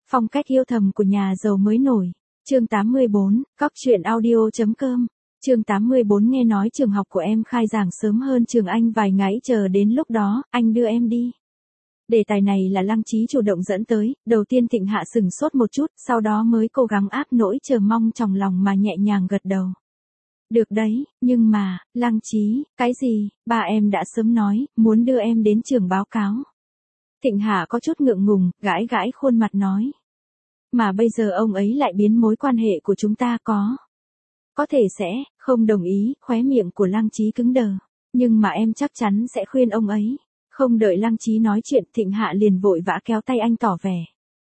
Phong cách yêu thầm của nhà giàu mới nổi. Chương 84, Cóc truyện audio.com. Chương 84 nghe nói trường học của em khai giảng sớm hơn trường anh vài ngày, chờ đến lúc đó, anh đưa em đi. Đề tài này là Lăng Chí chủ động dẫn tới, đầu tiên Thịnh Hạ sừng sốt một chút, sau đó mới cố gắng áp nỗi chờ mong trong lòng mà nhẹ nhàng gật đầu. Được đấy, nhưng mà, Lăng Chí, cái gì, ba em đã sớm nói, muốn đưa em đến trường báo cáo. Thịnh Hạ có chút ngượng ngùng, gãi gãi khuôn mặt nói. Mà bây giờ ông ấy lại biến mối quan hệ của chúng ta có thể sẽ, không đồng ý, khóe miệng của Lăng Chí cứng đờ. Nhưng mà em chắc chắn sẽ khuyên ông ấy. Không đợi Lăng Chí nói chuyện, Thịnh Hạ liền vội vã kéo tay anh tỏ vẻ.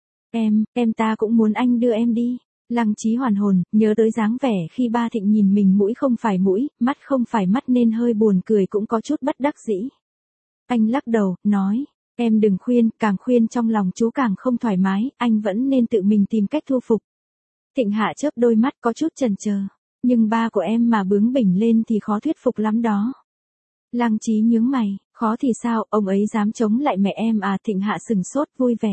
Ta cũng muốn anh đưa em đi. Lăng Chí hoàn hồn, nhớ tới dáng vẻ khi ba Thịnh nhìn mình mũi không phải mũi, mắt không phải mắt nên hơi buồn cười cũng có chút bất đắc dĩ. Anh lắc đầu, nói, em đừng khuyên, càng khuyên trong lòng chú càng không thoải mái, anh vẫn nên tự mình tìm cách thu phục. Thịnh Hạ chớp đôi mắt có chút chần chờ, nhưng ba của em mà bướng bỉnh lên thì khó thuyết phục lắm đó. Lăng Chí nhướng mày, khó thì sao, ông ấy dám chống lại mẹ em à? Thịnh Hạ sừng sốt vui vẻ.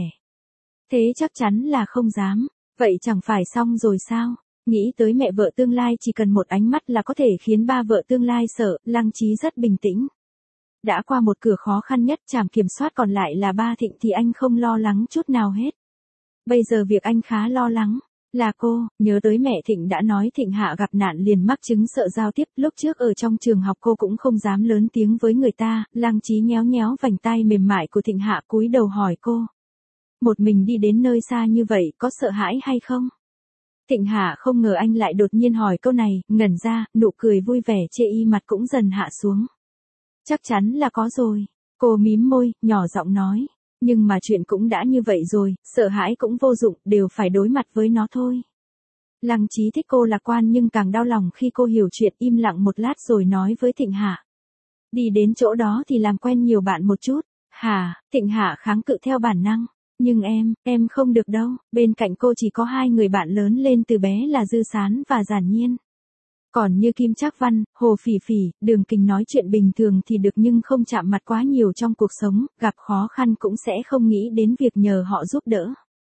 Thế chắc chắn là không dám, vậy chẳng phải xong rồi sao? Nghĩ tới mẹ vợ tương lai chỉ cần một ánh mắt là có thể khiến ba vợ tương lai sợ, Lăng Chí rất bình tĩnh. Đã qua một cửa khó khăn nhất, trạm kiểm soát còn lại là ba Thịnh thì anh không lo lắng chút nào hết. Bây giờ việc anh khá lo lắng là cô, nhớ tới mẹ Thịnh đã nói Thịnh Hạ gặp nạn liền mắc chứng sợ giao tiếp, lúc trước ở trong trường học cô cũng không dám lớn tiếng với người ta. Lăng Chí nhéo nhéo vành tai mềm mại của Thịnh Hạ, cúi đầu hỏi cô. Một mình đi đến nơi xa như vậy, có sợ hãi hay không? Thịnh Hạ không ngờ anh lại đột nhiên hỏi câu này, ngẩn ra, nụ cười vui vẻ chê y mặt cũng dần hạ xuống. Chắc chắn là có rồi. Cô mím môi, nhỏ giọng nói. Nhưng mà chuyện cũng đã như vậy rồi, sợ hãi cũng vô dụng, đều phải đối mặt với nó thôi. Lăng Chí thích cô lạc quan nhưng càng đau lòng khi cô hiểu chuyện, im lặng một lát rồi nói với Thịnh Hạ. Đi đến chỗ đó thì làm quen nhiều bạn một chút. Hả? Thịnh Hạ kháng cự theo bản năng. Nhưng em không được đâu, bên cạnh cô chỉ có hai người bạn lớn lên từ bé là Dư Sán và Giản Nhiên. Còn như Kim Trác Văn, Hồ Phỉ Phỉ, Đường Kình nói chuyện bình thường thì được nhưng không chạm mặt quá nhiều trong cuộc sống, gặp khó khăn cũng sẽ không nghĩ đến việc nhờ họ giúp đỡ.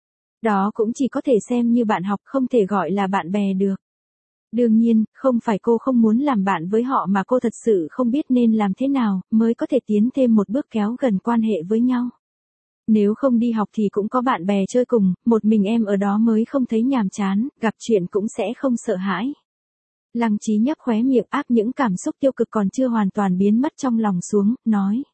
Đó cũng chỉ có thể xem như bạn học, không thể gọi là bạn bè được. Đương nhiên, không phải cô không muốn làm bạn với họ mà cô thật sự không biết nên làm thế nào mới có thể tiến thêm một bước kéo gần quan hệ với nhau. Nếu không đi học thì cũng có bạn bè chơi cùng, một mình em ở đó mới không thấy nhàm chán, gặp chuyện cũng sẽ không sợ hãi. Lăng Chí nhếch khóe miệng, áp những cảm xúc tiêu cực còn chưa hoàn toàn biến mất trong lòng xuống, nói.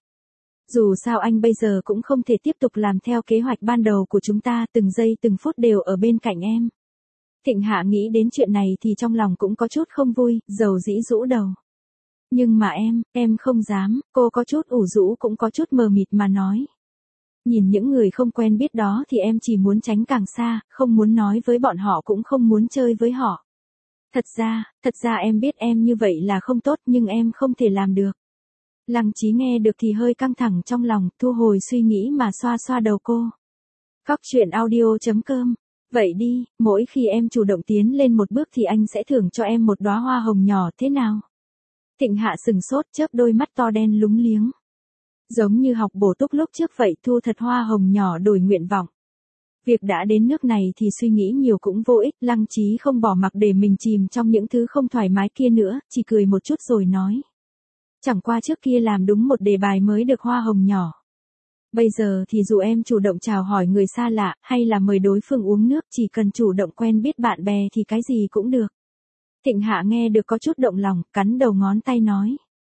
Dù sao anh bây giờ cũng không thể tiếp tục làm theo kế hoạch ban đầu của chúng ta, từng giây từng phút đều ở bên cạnh em. Thịnh Hạ nghĩ đến chuyện này thì trong lòng cũng có chút không vui, dầu dĩ rũ đầu. Nhưng mà em không dám, cô có chút ủ rũ cũng có chút mờ mịt mà nói. Nhìn những người không quen biết đó thì em chỉ muốn tránh càng xa, không muốn nói với bọn họ cũng không muốn chơi với họ. Thật ra em biết em như vậy là không tốt nhưng em không thể làm được. Lăng Chí nghe được thì hơi căng thẳng trong lòng, thu hồi suy nghĩ mà xoa xoa đầu cô. Cóc truyện audio.com. Vậy đi, mỗi khi em chủ động tiến lên một bước thì anh sẽ thưởng cho em một đóa hoa hồng nhỏ, thế nào? Thịnh Hạ sừng sốt, chớp đôi mắt to đen lúng liếng. Giống như học bổ túc lúc trước vậy, thu thật hoa hồng nhỏ đổi nguyện vọng. Việc đã đến nước này thì suy nghĩ nhiều cũng vô ích, Lăng Chí không bỏ mặc để mình chìm trong những thứ không thoải mái kia nữa, chỉ cười một chút rồi nói. Chẳng qua trước kia làm đúng một đề bài mới được hoa hồng nhỏ. Bây giờ thì dù em chủ động chào hỏi người xa lạ, hay là mời đối phương uống nước, chỉ cần chủ động quen biết bạn bè thì cái gì cũng được. Thịnh Hạ nghe được có chút động lòng, cắn đầu ngón tay nói.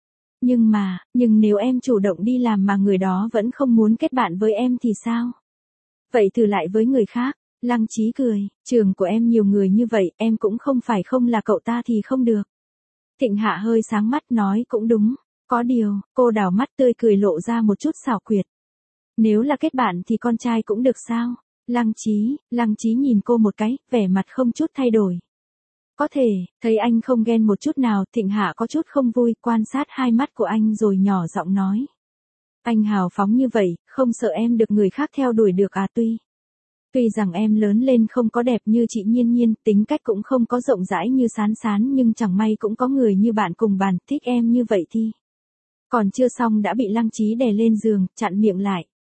Nhưng nếu em chủ động đi làm mà người đó vẫn không muốn kết bạn với em thì sao? Vậy thử lại với người khác. Lăng Chí cười, trường của em nhiều người như vậy, em cũng không phải không là cậu ta thì không được. Thịnh Hạ hơi sáng mắt nói cũng đúng, có điều, cô đảo mắt tươi cười lộ ra một chút xảo quyệt. Nếu là kết bạn thì con trai cũng được sao? Lăng Chí nhìn cô một cái, vẻ mặt không chút thay đổi. Có thể, thấy anh không ghen một chút nào, Thịnh Hạ có chút không vui, quan sát hai mắt của anh rồi nhỏ giọng nói. Anh hào phóng như vậy, không sợ em được người khác theo đuổi được à? Tuy rằng em lớn lên không có đẹp như chị Nhiên Nhiên, tính cách cũng không có rộng rãi như Sán Sán nhưng chẳng may cũng có người như bạn cùng bàn, thích em như vậy thì. Còn chưa xong đã bị Lăng Chí đè lên giường, chặn miệng lại.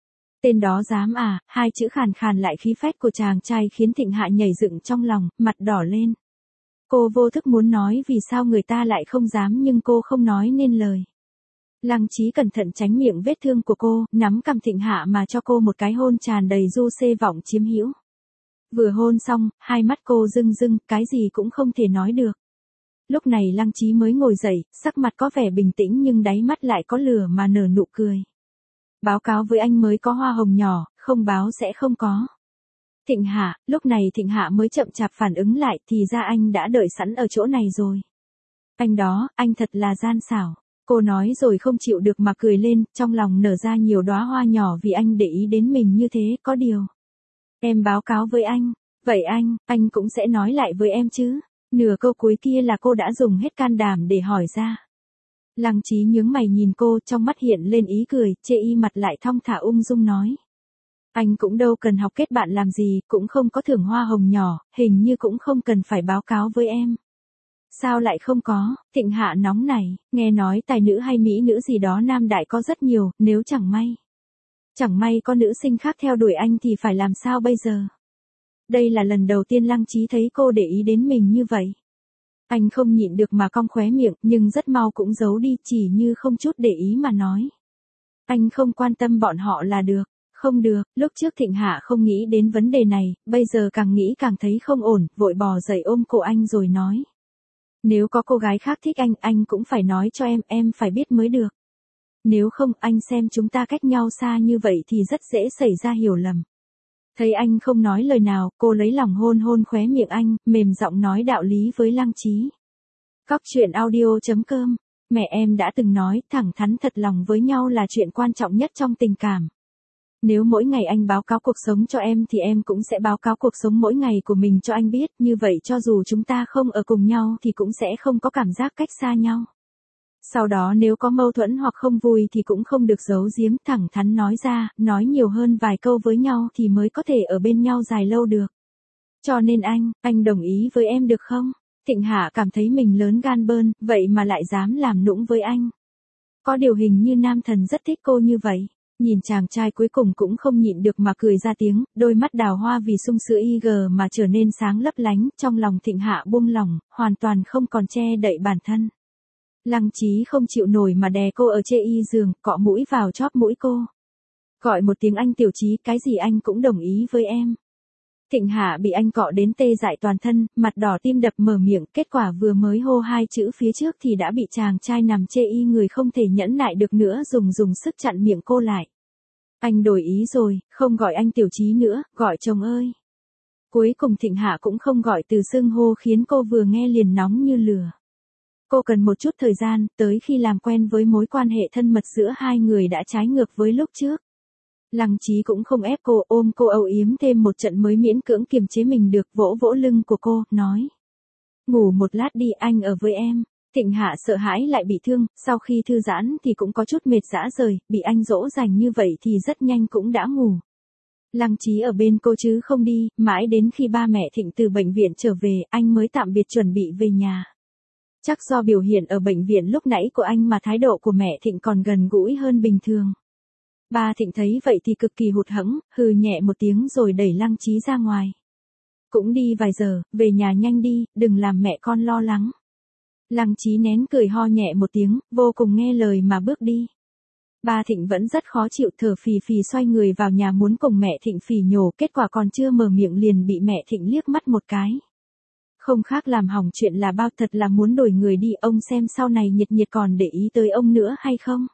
Tên đó dám à, hai chữ khàn khàn lại khí phách của chàng trai khiến Thịnh Hạ nhảy dựng trong lòng, mặt đỏ lên. Cô vô thức muốn nói vì sao người ta lại không dám nhưng cô không nói nên lời. Lăng Chí cẩn thận tránh miệng vết thương của cô, nắm cằm Thịnh Hạ mà cho cô một cái hôn tràn đầy du xê vọng chiếm hữu. Vừa hôn xong, hai mắt cô rưng rưng, cái gì cũng không thể nói được. Lúc này Lăng Chí mới ngồi dậy, sắc mặt có vẻ bình tĩnh nhưng đáy mắt lại có lửa mà nở nụ cười. Báo cáo với anh mới có hoa hồng nhỏ, không báo sẽ không có. Thịnh Hạ, lúc này Thịnh Hạ mới chậm chạp phản ứng lại thì ra anh đã đợi sẵn ở chỗ này rồi. Anh đó, anh thật là gian xảo. Cô nói rồi không chịu được mà cười lên, trong lòng nở ra nhiều đóa hoa nhỏ vì anh để ý đến mình như thế, có điều. Em báo cáo với anh, vậy anh cũng sẽ nói lại với em chứ. Nửa câu cuối kia là cô đã dùng hết can đảm để hỏi ra. Lăng Chí nhướng mày nhìn cô, trong mắt hiện lên ý cười, chê y mặt lại thong thả ung dung nói. Anh cũng đâu cần học kết bạn làm gì, cũng không có thưởng hoa hồng nhỏ, hình như cũng không cần phải báo cáo với em. Sao lại không có? Thịnh Hạ nóng này, nghe nói tài nữ hay mỹ nữ gì đó nam đại có rất nhiều, nếu chẳng may có nữ sinh khác theo đuổi anh thì phải làm sao bây giờ? Đây là lần đầu tiên Lăng Chí thấy cô để ý đến mình như vậy. Anh không nhịn được mà cong khóe miệng, nhưng rất mau cũng giấu đi, chỉ như không chút để ý mà nói. Anh không quan tâm bọn họ là được. Không được, lúc trước Thịnh Hạ không nghĩ đến vấn đề này, bây giờ càng nghĩ càng thấy không ổn, vội bò dậy ôm cổ anh rồi nói. Nếu có cô gái khác thích anh cũng phải nói cho em phải biết mới được. Nếu không, anh xem chúng ta cách nhau xa như vậy thì rất dễ xảy ra hiểu lầm. Thấy anh không nói lời nào, cô lấy lòng hôn hôn khóe miệng anh, mềm giọng nói đạo lý với Lăng Chí. Cóc truyện audio.com. Mẹ em đã từng nói, thẳng thắn thật lòng với nhau là chuyện quan trọng nhất trong tình cảm. Nếu mỗi ngày anh báo cáo cuộc sống cho em thì em cũng sẽ báo cáo cuộc sống mỗi ngày của mình cho anh biết, như vậy cho dù chúng ta không ở cùng nhau thì cũng sẽ không có cảm giác cách xa nhau. Sau đó nếu có mâu thuẫn hoặc không vui thì cũng không được giấu giếm, thẳng thắn nói ra, nói nhiều hơn vài câu với nhau thì mới có thể ở bên nhau dài lâu được. Cho nên anh đồng ý với em được không? Thịnh Hạ cảm thấy mình lớn gan bơn, vậy mà lại dám làm nũng với anh. Có điều hình như nam thần rất thích cô như vậy. Nhìn chàng trai cuối cùng cũng không nhịn được mà cười ra tiếng, đôi mắt đào hoa vì sung sữa IG mà trở nên sáng lấp lánh, trong lòng Thịnh Hạ buông lỏng, hoàn toàn không còn che đậy bản thân. Lăng Chí không chịu nổi mà đè cô ở chê y giường, cọ mũi vào chóp mũi cô. Gọi một tiếng anh Tiểu Chí, cái gì anh cũng đồng ý với em. Thịnh Hạ bị anh cọ đến tê dại toàn thân, mặt đỏ tim đập mở miệng, kết quả vừa mới hô hai chữ phía trước thì đã bị chàng trai nằm chê y người không thể nhẫn nại được nữa dùng sức chặn miệng cô lại. Anh đổi ý rồi, không gọi anh Tiểu Chí nữa, gọi chồng ơi. Cuối cùng Thịnh Hạ cũng không gọi từ xưng hô khiến cô vừa nghe liền nóng như lửa. Cô cần một chút thời gian, tới khi làm quen với mối quan hệ thân mật giữa hai người đã trái ngược với lúc trước. Lăng Chí cũng không ép cô, ôm cô âu yếm thêm một trận mới miễn cưỡng kiềm chế mình được, vỗ vỗ lưng của cô, nói. Ngủ một lát đi, anh ở với em. Thịnh Hạ sợ hãi lại bị thương, sau khi thư giãn thì cũng có chút mệt rã rời, bị anh dỗ dành như vậy thì rất nhanh cũng đã ngủ. Lăng Chí ở bên cô chứ không đi, mãi đến khi ba mẹ Thịnh từ bệnh viện trở về, anh mới tạm biệt chuẩn bị về nhà. Chắc do biểu hiện ở bệnh viện lúc nãy của anh mà thái độ của mẹ Thịnh còn gần gũi hơn bình thường. Ba Thịnh thấy vậy thì cực kỳ hụt hẫng, hừ nhẹ một tiếng rồi đẩy Lăng Chí ra ngoài. Cũng đi vài giờ, về nhà nhanh đi, đừng làm mẹ con lo lắng. Lăng Chí nén cười ho nhẹ một tiếng, vô cùng nghe lời mà bước đi. Ba Thịnh vẫn rất khó chịu, thở phì phì xoay người vào nhà muốn cùng mẹ Thịnh phỉ nhổ, kết quả còn chưa mở miệng liền bị mẹ Thịnh liếc mắt một cái. Không khác làm hỏng chuyện là bao, thật là muốn đổi người đi, ông xem sau này Nhiệt còn để ý tới ông nữa hay không.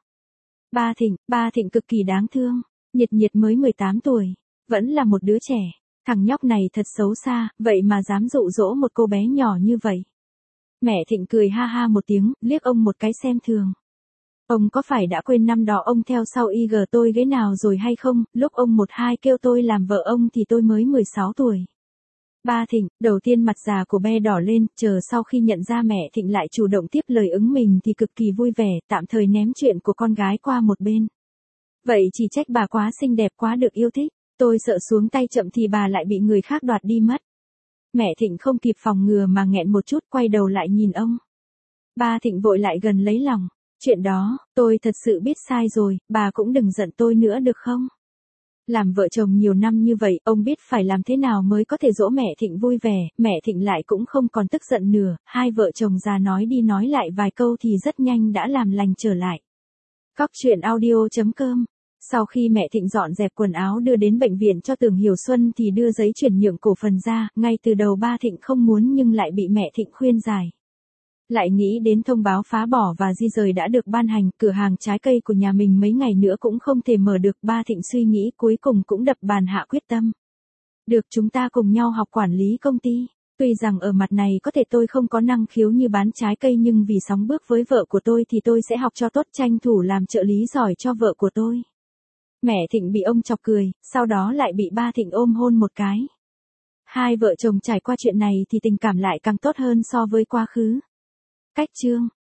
Ba Thịnh cực kỳ đáng thương, Nhiệt mới 18 tuổi, vẫn là một đứa trẻ, thằng nhóc này thật xấu xa, vậy mà dám dụ dỗ một cô bé nhỏ như vậy. Mẹ Thịnh cười ha ha một tiếng, liếc ông một cái xem thường. Ông có phải đã quên năm đó ông theo sau IG tôi ghế nào rồi hay không, lúc ông 12 kêu tôi làm vợ ông thì tôi mới 16 tuổi. Ba Thịnh, đầu tiên mặt già của bé đỏ lên, chờ sau khi nhận ra mẹ Thịnh lại chủ động tiếp lời ứng mình thì cực kỳ vui vẻ, tạm thời ném chuyện của con gái qua một bên. Vậy chỉ trách bà quá xinh đẹp quá được yêu thích, tôi sợ xuống tay chậm thì bà lại bị người khác đoạt đi mất. Mẹ Thịnh không kịp phòng ngừa mà nghẹn một chút, quay đầu lại nhìn ông. Ba Thịnh vội lại gần lấy lòng, chuyện đó, tôi thật sự biết sai rồi, bà cũng đừng giận tôi nữa được không? Làm vợ chồng nhiều năm như vậy, ông biết phải làm thế nào mới có thể dỗ mẹ Thịnh vui vẻ, mẹ Thịnh lại cũng không còn tức giận nữa, hai vợ chồng già nói đi nói lại vài câu thì rất nhanh đã làm lành trở lại. Cóc truyện audio.com. Sau khi mẹ Thịnh dọn dẹp quần áo đưa đến bệnh viện cho Tưởng Hiểu Xuân thì đưa giấy chuyển nhượng cổ phần ra, ngay từ đầu ba Thịnh không muốn nhưng lại bị mẹ Thịnh khuyên giải. Lại nghĩ đến thông báo phá bỏ và di rời đã được ban hành, cửa hàng trái cây của nhà mình mấy ngày nữa cũng không thể mở được, ba Thịnh suy nghĩ cuối cùng cũng đập bàn hạ quyết tâm. Được, chúng ta cùng nhau học quản lý công ty. Tuy rằng ở mặt này có thể tôi không có năng khiếu như bán trái cây nhưng vì sóng bước với vợ của tôi thì tôi sẽ học cho tốt, tranh thủ làm trợ lý giỏi cho vợ của tôi. Mẹ Thịnh bị ông chọc cười, sau đó lại bị ba Thịnh ôm hôn một cái. Hai vợ chồng trải qua chuyện này thì tình cảm lại càng tốt hơn so với quá khứ. Cách chương